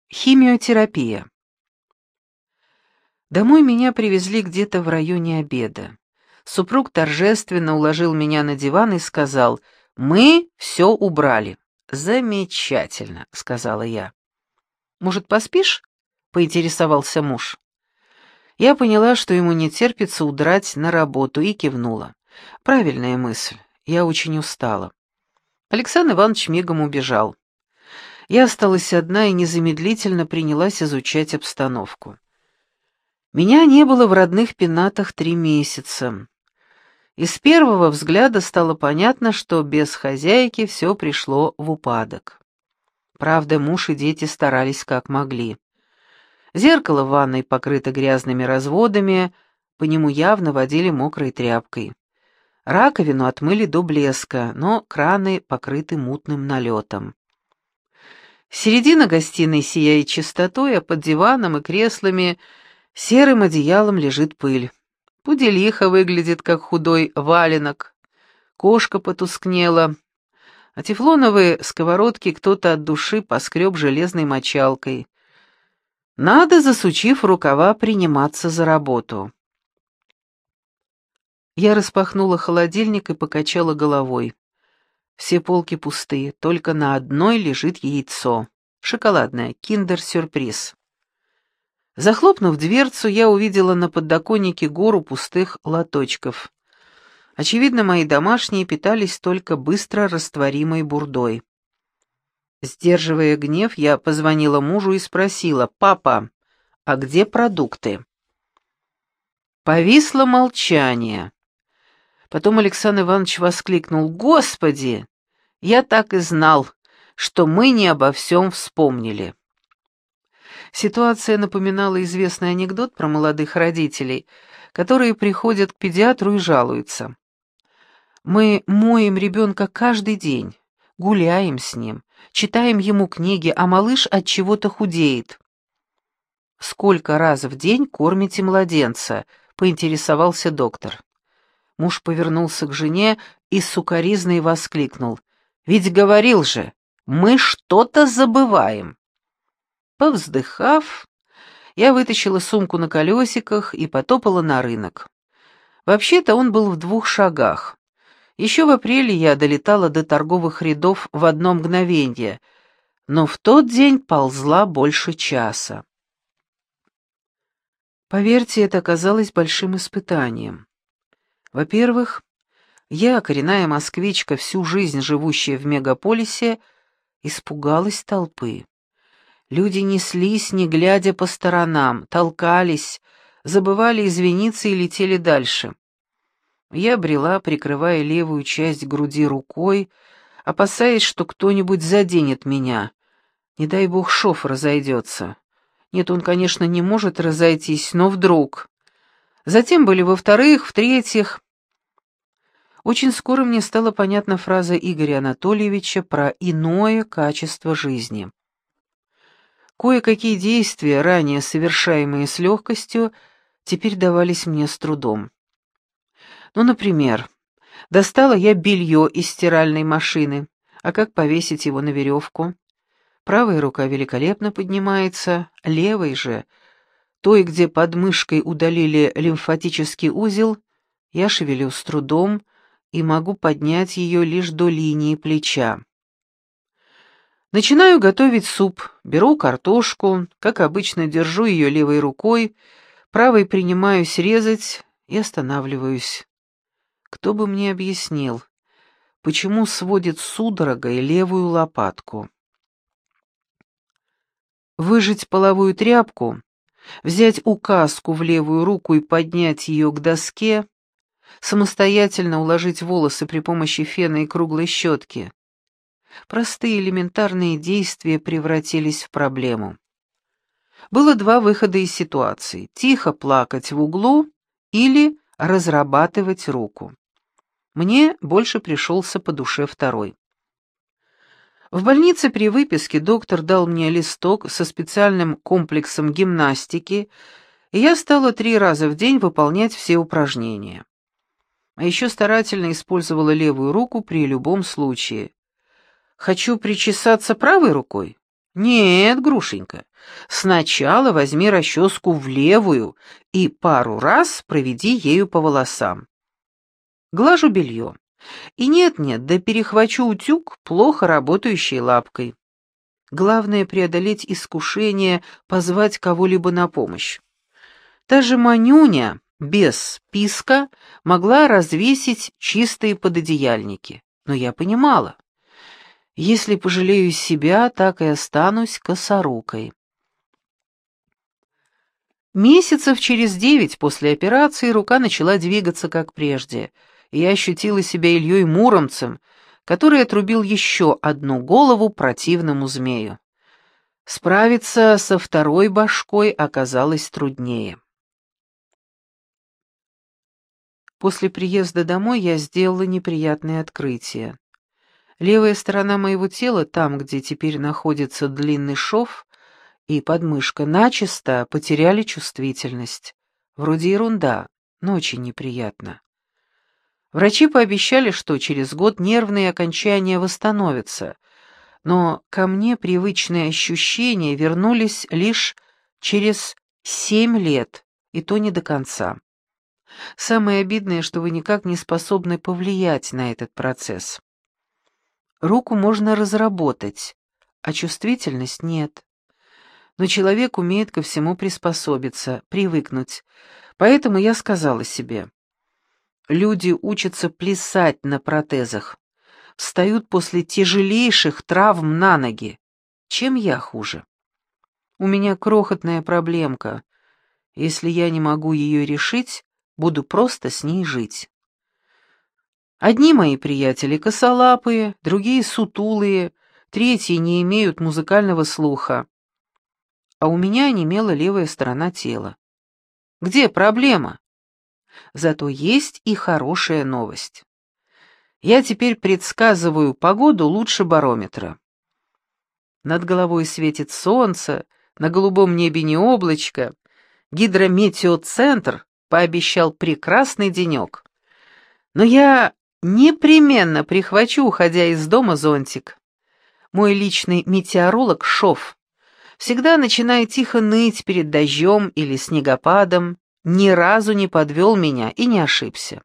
Химиотерапия. Домой меня привезли где-то в районе обеда. Супруг торжественно уложил меня на диван и сказал: «Мы все убрали». «Замечательно», — сказала я. «Может, поспишь?» — поинтересовался муж. Я поняла, что ему не терпится удрать на работу, и кивнула. Правильная мысль. Я очень устала. Александр Иванович мигом убежал. Я осталась одна и незамедлительно принялась изучать обстановку. Меня не было в родных пенатах 3 месяца. И с первого взгляда стало понятно, что без хозяйки все пришло в упадок. Правда, муж и дети старались как могли. Зеркало в ванной покрыто грязными разводами, по нему явно водили мокрой тряпкой. Раковину отмыли до блеска, но краны покрыты мутным налетом. Середина гостиной сияет чистотой, а под диваном и креслами серым одеялом лежит пыль. Пуделиха выглядит, как худой валенок. Кошка потускнела, а тефлоновые сковородки кто-то от души поскреб железной мочалкой. Надо, засучив рукава, приниматься за работу. Я распахнула холодильник и покачала головой. Все полки пустые, только на одной лежит яйцо. Шоколадное, киндер-сюрприз. Захлопнув дверцу, я увидела на подоконнике гору пустых лоточков. Очевидно, мои домашние питались только быстро растворимой бурдой. Сдерживая гнев, я позвонила мужу и спросила: «Папа, а где продукты?» Повисло молчание. Потом Александр Иванович воскликнул: «Господи! Я так и знал, что мы не обо всем вспомнили». Ситуация напоминала известный анекдот про молодых родителей, которые приходят к педиатру и жалуются. «Мы моем ребенка каждый день, гуляем с ним, читаем ему книги, а малыш от чего-то худеет». «Сколько раз в день кормите младенца?» — поинтересовался доктор. Муж повернулся к жене и сукоризной воскликнул: «Ведь говорил же, мы что-то забываем». Повздыхав, я вытащила сумку на колесиках и потопала на рынок. Вообще-то он был в 2 шагах. Еще в апреле я долетала до торговых рядов в одно мгновенье, но в тот день ползла больше часа. Поверьте, это оказалось большим испытанием. Во-первых, я, коренная москвичка, всю жизнь живущая в мегаполисе, испугалась толпы. Люди неслись, не глядя по сторонам, толкались, забывали извиниться и летели дальше. Я брела, прикрывая левую часть груди рукой, опасаясь, что кто-нибудь заденет меня. Не дай бог шов разойдется. Нет, он, конечно, не может разойтись, но вдруг. Затем были во-вторых, в-третьих. Очень скоро мне стала понятна фраза Игоря Анатольевича про иное качество жизни. Кое-какие действия, ранее совершаемые с легкостью, теперь давались мне с трудом. Ну, например, достала я белье из стиральной машины, а как повесить его на веревку? Правая рука великолепно поднимается, левой же, той, где под мышкой удалили лимфатический узел, я шевелю с трудом и могу поднять ее лишь до линии плеча. Начинаю готовить суп, беру картошку, как обычно держу ее левой рукой, правой принимаюсь резать и останавливаюсь. Кто бы мне объяснил, почему сводит судорогой левую лопатку? Выжать половую тряпку, взять указку в левую руку и поднять ее к доске, самостоятельно уложить волосы при помощи фена и круглой щетки. Простые элементарные действия превратились в проблему. Было 2 выхода из ситуации: тихо плакать в углу или разрабатывать руку. Мне больше пришелся по душе второй. В больнице при выписке доктор дал мне листок со специальным комплексом гимнастики, и я стала 3 раза в день выполнять все упражнения. А еще старательно использовала левую руку при любом случае. Хочу причесаться правой рукой? Нет, Грушенька, сначала возьми расческу в левую и пару раз проведи ею по волосам. Глажу белье. И нет-нет, да перехвачу утюг плохо работающей лапкой. Главное преодолеть искушение позвать кого-либо на помощь. Та же Манюня без писка могла развесить чистые пододеяльники. Но я понимала, если пожалею себя, так и останусь косорукой. Месяцев через 9 после операции рука начала двигаться как прежде, и я ощутила себя Ильей Муромцем, который отрубил еще одну голову противному змею. Справиться со второй башкой оказалось труднее. После приезда домой я сделала неприятное открытие. Левая сторона моего тела, там, где теперь находится длинный шов, и подмышка, начисто потеряли чувствительность. Вроде ерунда, но очень неприятно. Врачи пообещали, что через год нервные окончания восстановятся, но ко мне привычные ощущения вернулись лишь через 7 лет, и то не до конца. Самое обидное, что вы никак не способны повлиять на этот процесс. Руку можно разработать, а чувствительность нет. Но человек умеет ко всему приспособиться, привыкнуть. Поэтому я сказала себе, люди учатся плясать на протезах, встают после тяжелейших травм на ноги. Чем я хуже? У меня крохотная проблемка. Если я не могу ее решить, буду просто с ней жить. Одни мои приятели косолапые, другие сутулые, третьи не имеют музыкального слуха. А у меня онемела левая сторона тела. Где проблема? Зато есть и хорошая новость. Я теперь предсказываю погоду лучше барометра. Над головой светит солнце, на голубом небе не облачко. Гидрометеоцентр пообещал прекрасный денек. Но я непременно прихвачу, уходя из дома, зонтик. Мой личный метеоролог Шов всегда начинает тихо ныть перед дождем или снегопадом, ни разу не подвел меня и не ошибся.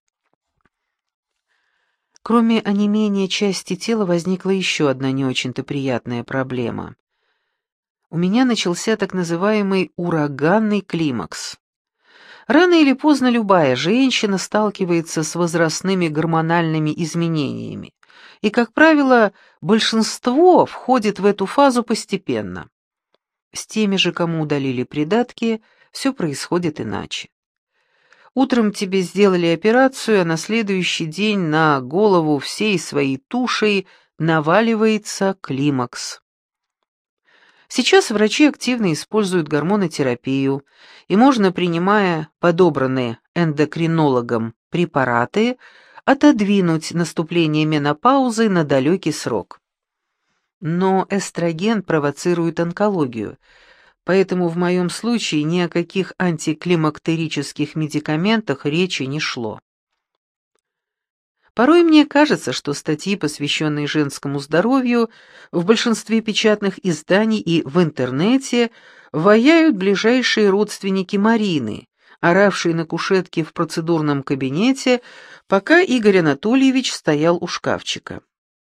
Кроме онемения части тела возникла еще одна не очень-то приятная проблема. У меня начался так называемый ураганный климакс. Рано или поздно любая женщина сталкивается с возрастными гормональными изменениями, и, как правило, большинство входит в эту фазу постепенно. С теми же, кому удалили придатки, все происходит иначе. Утром тебе сделали операцию, а на следующий день на голову всей своей тушей наваливается климакс. Сейчас врачи активно используют гормонотерапию, и можно, принимая подобранные эндокринологом препараты, отодвинуть наступление менопаузы на далекий срок. Но эстроген провоцирует онкологию, поэтому в моем случае ни о каких антиклимактерических медикаментах речи не шло. Порой мне кажется, что статьи, посвященные женскому здоровью, в большинстве печатных изданий и в интернете ваяют ближайшие родственники Марины, оравшие на кушетке в процедурном кабинете, пока Игорь Анатольевич стоял у шкафчика.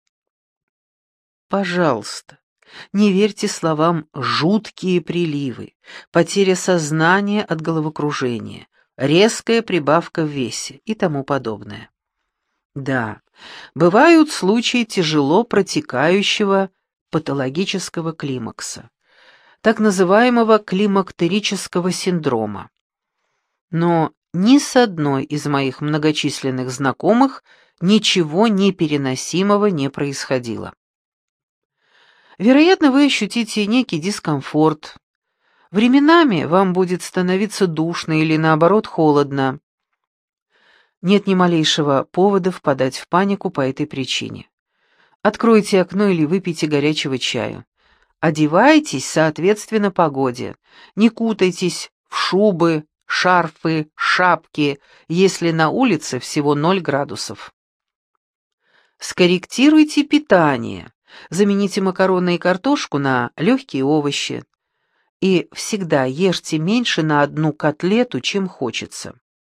Пожалуйста, не верьте словам «жуткие приливы», «потеря сознания от головокружения», «резкая прибавка в весе» и тому подобное. Да, бывают случаи тяжело протекающего патологического климакса, так называемого климактерического синдрома. Но ни с одной из моих многочисленных знакомых ничего непереносимого не происходило. Вероятно, вы ощутите некий дискомфорт. Временами вам будет становиться душно или, наоборот, холодно. Нет ни малейшего повода впадать в панику по этой причине. Откройте окно или выпейте горячего чаю. Одевайтесь соответственно погоде. Не кутайтесь в шубы, шарфы, шапки, если на улице всего 0 градусов. Скорректируйте питание. Замените макароны и картошку на легкие овощи. И всегда ешьте меньше на одну котлету, чем хочется.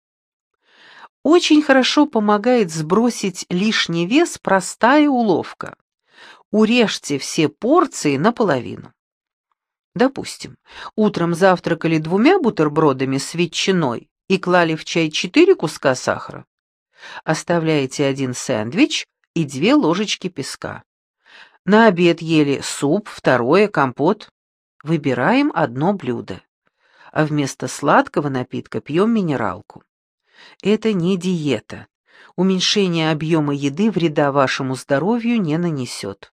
Очень хорошо помогает сбросить лишний вес простая уловка. Урежьте все порции наполовину. Допустим, утром завтракали 2 бутербродами с ветчиной и клали в чай 4 куска сахара. Оставляете 1 сэндвич и 2 ложечки песка. На обед ели суп, второе, компот. Выбираем одно блюдо. А вместо сладкого напитка пьем минералку. Это не диета. Уменьшение объема еды вреда вашему здоровью не нанесет.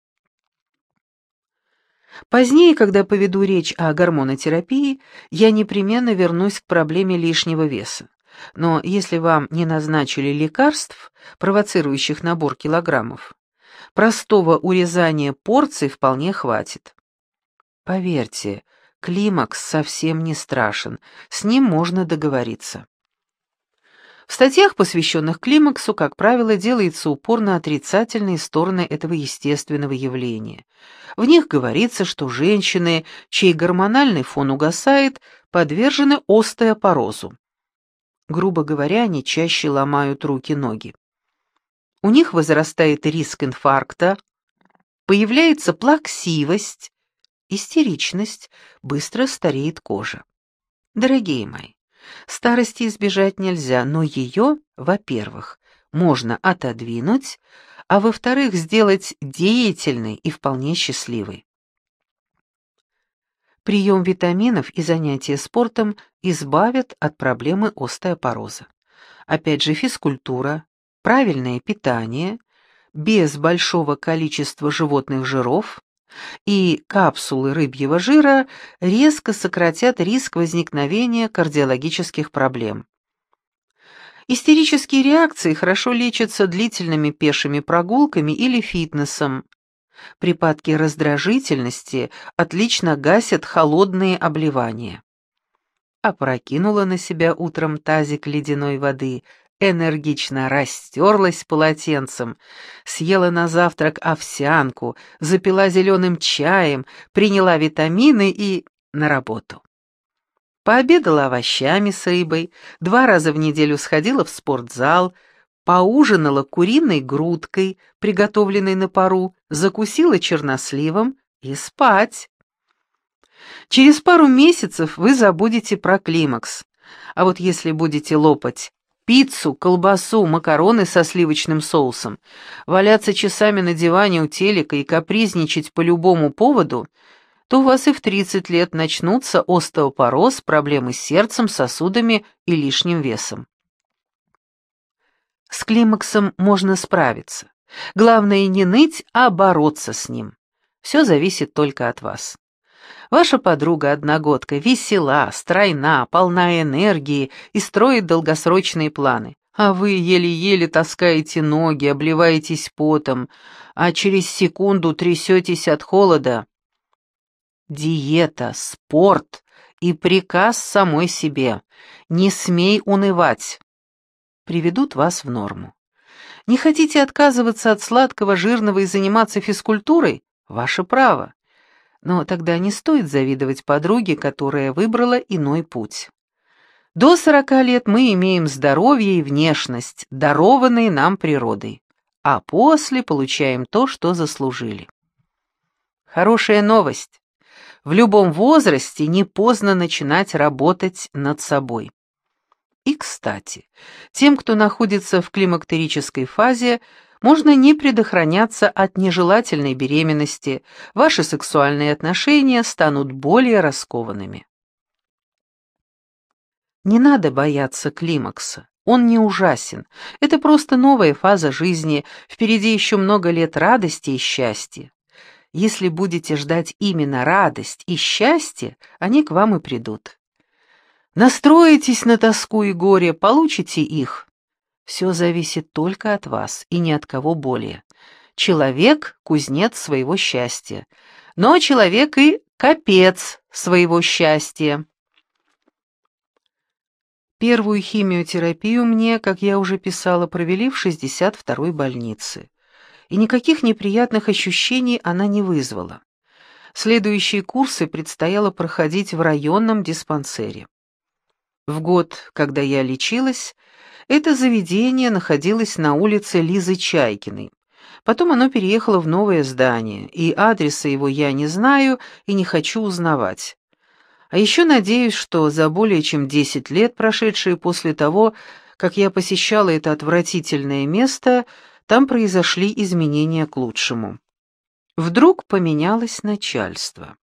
Позднее, когда поведу речь о гормонотерапии, я непременно вернусь к проблеме лишнего веса. Но если вам не назначили лекарств, провоцирующих набор килограммов, простого урезания порций вполне хватит. Поверьте, климакс совсем не страшен, с ним можно договориться. В статьях, посвященных климаксу, как правило, делается упор на отрицательные стороны этого естественного явления. В них говорится, что женщины, чей гормональный фон угасает, подвержены остеопорозу. Грубо говоря, они чаще ломают руки-ноги. У них возрастает риск инфаркта, появляется плаксивость, истеричность, быстро стареет кожа. Дорогие мои, старости избежать нельзя, но ее, во-первых, можно отодвинуть, а во-вторых, сделать деятельной и вполне счастливой. Прием витаминов и занятия спортом избавят от проблемы остеопороза. Опять же, физкультура, правильное питание, без большого количества животных жиров и капсулы рыбьего жира резко сократят риск возникновения кардиологических проблем. Истерические реакции хорошо лечатся длительными пешими прогулками или фитнесом. Припадки раздражительности отлично гасят холодные обливания. Опрокинула на себя утром тазик ледяной воды, энергично растерлась полотенцем, съела на завтрак овсянку, запила зеленым чаем, приняла витамины и на работу. Пообедала овощами с рыбой, 2 раза в неделю сходила в спортзал, поужинала куриной грудкой, приготовленной на пару, закусила черносливом и спать. Через пару месяцев вы забудете про климакс, а вот если будете лопать пиццу, колбасу, макароны со сливочным соусом, валяться часами на диване у телека и капризничать по любому поводу, то у вас и в 30 лет начнутся остеопороз, проблемы с сердцем, сосудами и лишним весом. С климаксом можно справиться. Главное не ныть, а бороться с ним. Все зависит только от вас. Ваша подруга-одногодка весела, стройна, полна энергии и строит долгосрочные планы. А вы еле-еле таскаете ноги, обливаетесь потом, а через секунду трясетесь от холода. Диета, спорт и приказ самой себе. Не смей унывать. Приведут вас в норму. Не хотите отказываться от сладкого, жирного и заниматься физкультурой? Ваше право. Но тогда не стоит завидовать подруге, которая выбрала иной путь. До 40 лет мы имеем здоровье и внешность, дарованные нам природой, а после получаем то, что заслужили. Хорошая новость. В любом возрасте не поздно начинать работать над собой. И, кстати, тем, кто находится в климактерической фазе, можно не предохраняться от нежелательной беременности, ваши сексуальные отношения станут более раскованными. Не надо бояться климакса, он не ужасен, это просто новая фаза жизни, впереди еще много лет радости и счастья. Если будете ждать именно радость и счастье, они к вам и придут. Настроитесь на тоску и горе, получите их. Все зависит только от вас и ни от кого более. Человек — кузнец своего счастья, но человек и капец своего счастья. Первую химиотерапию мне, как я уже писала, провели в 62-й больнице. и никаких неприятных ощущений она не вызвала. Следующие курсы предстояло проходить в районном диспансере. В год, когда я лечилась, это заведение находилось на улице Лизы Чайкиной. Потом оно переехало в новое здание, и адреса его я не знаю и не хочу узнавать. А еще надеюсь, что за более чем 10 лет, прошедшие после того, как я посещала это отвратительное место, там произошли изменения к лучшему. Вдруг поменялось начальство.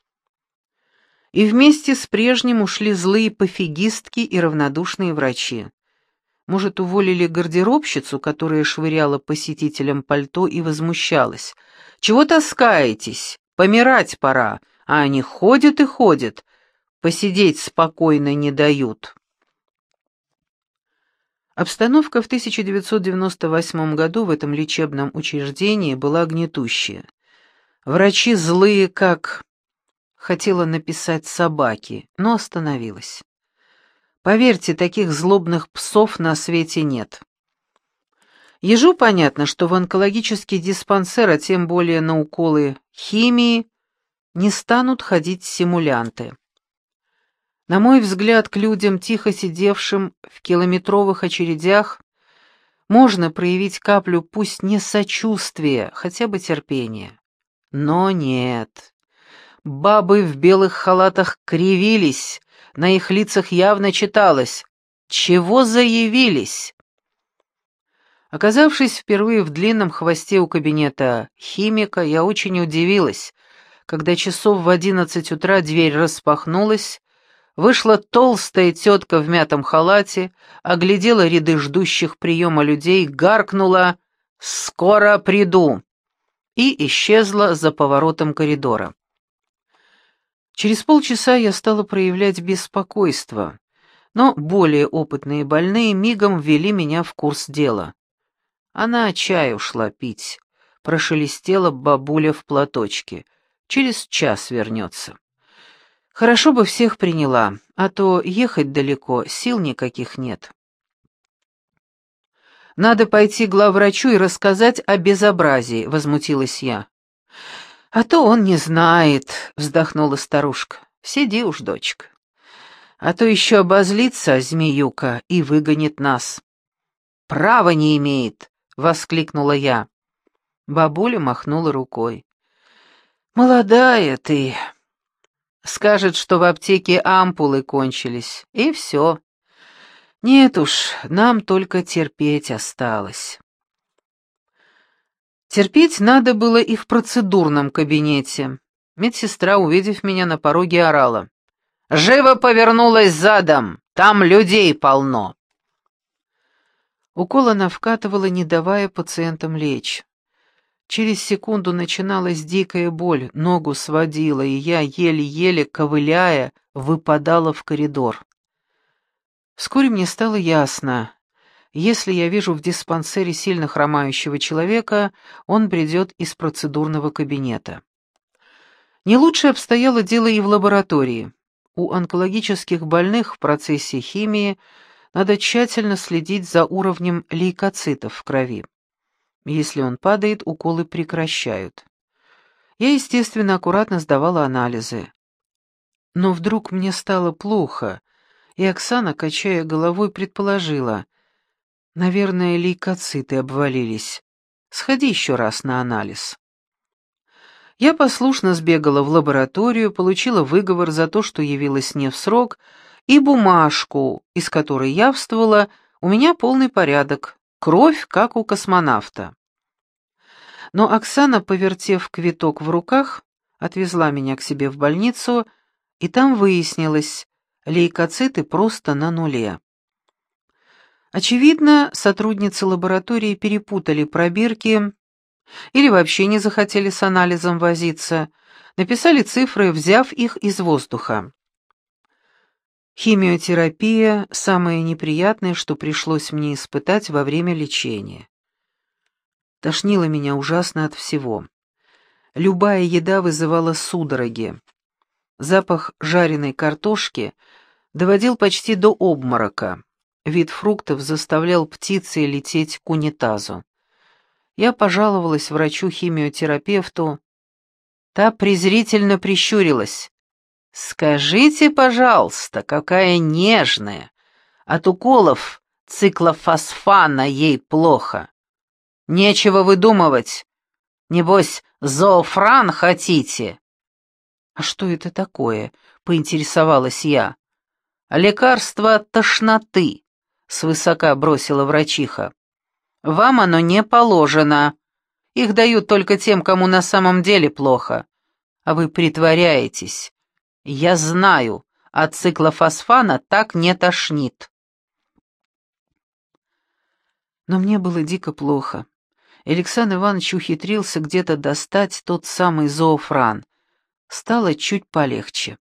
И вместе с прежним ушли злые пофигистки и равнодушные врачи. Может, уволили гардеробщицу, которая швыряла посетителям пальто и возмущалась. «Чего таскаетесь? Помирать пора!» А они ходят и ходят, посидеть спокойно не дают. Обстановка в 1998 году в этом лечебном учреждении была гнетущая. Врачи злые, как... Хотела написать собаки, но остановилась. Поверьте, таких злобных псов на свете нет. Ежу понятно, что в онкологический диспансер, а тем более на уколы химии, не станут ходить симулянты. На мой взгляд, к людям, тихо сидевшим в километровых очередях, можно проявить каплю пусть не сочувствия, хотя бы терпения. Но нет. Бабы в белых халатах кривились, на их лицах явно читалось «Чего заявились?». Оказавшись впервые в длинном хвосте у кабинета химика, я очень удивилась, когда часов в 11 утра дверь распахнулась, вышла толстая тетка в мятом халате, оглядела ряды ждущих приема людей, гаркнула «Скоро приду!» и исчезла за поворотом коридора. Через полчаса я стала проявлять беспокойство, но более опытные больные мигом ввели меня в курс дела. Она чай ушла пить, прошелестела бабуля в платочке. Через час вернется. Хорошо бы всех приняла, а то ехать далеко, сил никаких нет. «Надо пойти к главврачу и рассказать о безобразии», — возмутилась я. «А то он не знает», — вздохнула старушка. «Сиди уж, дочка. А то еще обозлится змеюка и выгонит нас». «Права не имеет», — воскликнула я. Бабуля махнула рукой. «Молодая ты. Скажет, что в аптеке ампулы кончились, и все. Нет уж, нам только терпеть осталось». Терпеть надо было и в процедурном кабинете. Медсестра, увидев меня на пороге, орала. «Живо повернулась задом! Там людей полно!» Укол она вкатывала, не давая пациентам лечь. Через секунду начиналась дикая боль, ногу сводила, и я, еле-еле ковыляя, выпадала в коридор. Вскоре мне стало ясно. Если я вижу в диспансере сильно хромающего человека, он бредет из процедурного кабинета. Не лучше обстояло дело и в лаборатории. У онкологических больных в процессе химии надо тщательно следить за уровнем лейкоцитов в крови. Если он падает, уколы прекращают. Я, естественно, аккуратно сдавала анализы. Но вдруг мне стало плохо, и Оксана, качая головой, предположила: «Наверное, лейкоциты обвалились. Сходи еще раз на анализ». Я послушно сбегала в лабораторию, получила выговор за то, что явилась не в срок, и бумажку, из которой явствовала: у меня полный порядок, кровь, как у космонавта. Но Оксана, повертев квиток в руках, отвезла меня к себе в больницу, и там выяснилось, лейкоциты просто на нуле. Очевидно, сотрудницы лаборатории перепутали пробирки или вообще не захотели с анализом возиться, написали цифры, взяв их из воздуха. Химиотерапия — самое неприятное, что пришлось мне испытать во время лечения. Тошнило меня ужасно от всего. Любая еда вызывала судороги. Запах жареной картошки доводил почти до обморока. Вид фруктов заставлял птицы лететь к унитазу. Я пожаловалась врачу-химиотерапевту. Та презрительно прищурилась. «Скажите, пожалуйста, какая нежная! От уколов циклофосфана ей плохо. Нечего выдумывать. Небось, зоофран хотите?» «А что это такое?» — поинтересовалась я. «Лекарство от тошноты», — свысока бросила врачиха. «Вам оно не положено. Их дают только тем, кому на самом деле плохо. А вы притворяетесь. Я знаю, от циклофосфана так не тошнит». Но мне было дико плохо. Александр Иванович ухитрился где-то достать тот самый зоофран. Стало чуть полегче.